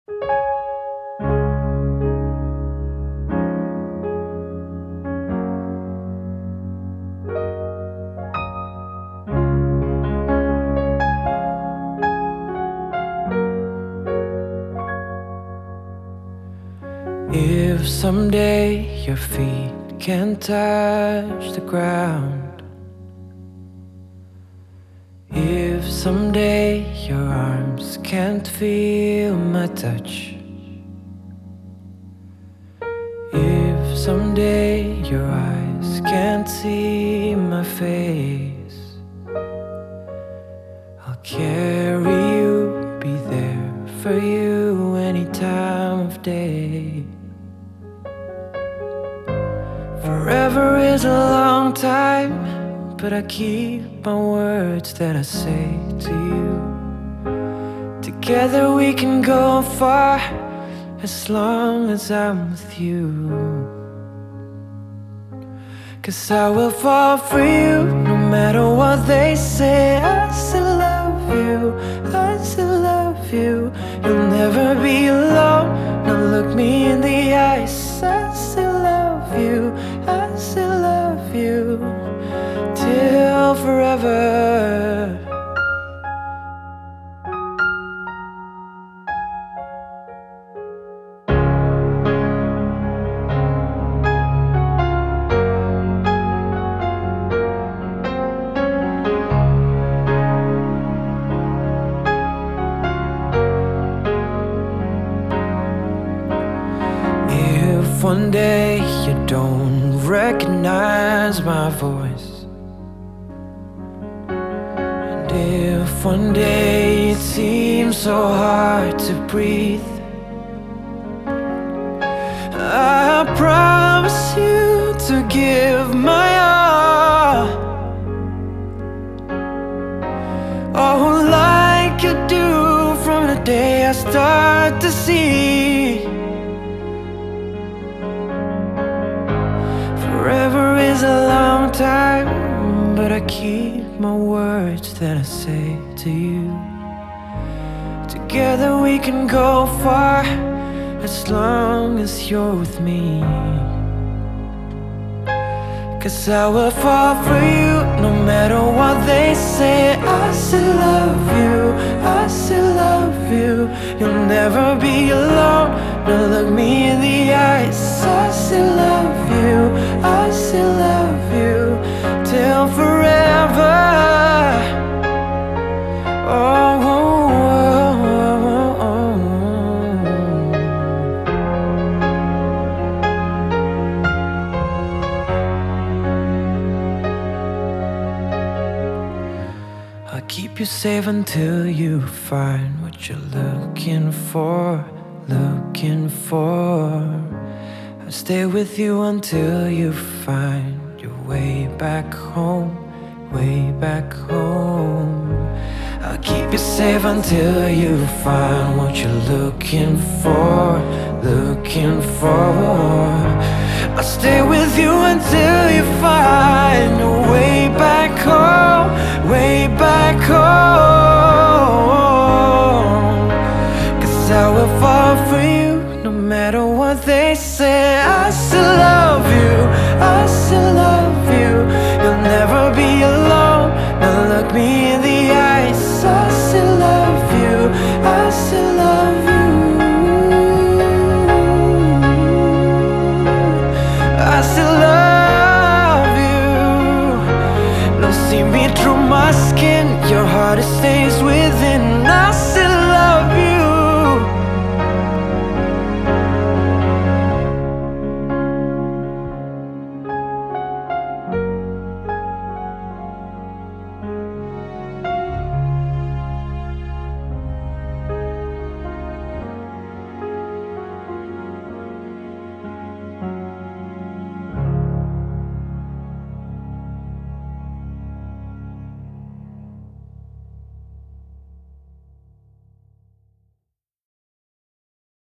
If someday your feet can't touch the ground, if someday your arms can't feel my touch, if someday your eyes can't see my face, I'll carry you, be there for you any time of day. Forever is a long time, but I keep my words that I say to you. Together we can go far, as long as I'm with you. 'Cause I will fall for you, no matter what they say. I still love you, I still love you. You'll never be alone, now look me in the eyes. I still love you, I still love you, till forever. If one day you don't recognize my voice, and if one day it seems so hard to breathe, I promise you to give my all. Oh, like you do from the day I start to see. Forever is a long time, but I keep my words that I say to you. Together we can go far, as long as you're with me. 'Cause I will fall for you, no matter what they say. I still love you, I still love you. You'll never be alone, now look me in the eyes. I still love you, I still love you, till forever. Oh, oh, oh, oh, oh. I'll keep you safe until you find what you're looking for, looking for. I'll stay with you until you find your way back home, way back home. I'll keep you safe until you find what you're looking for, looking for. I'll stay with you until you find your way back home, way back home. 'Cause I will fall for you, no matter what they say. I still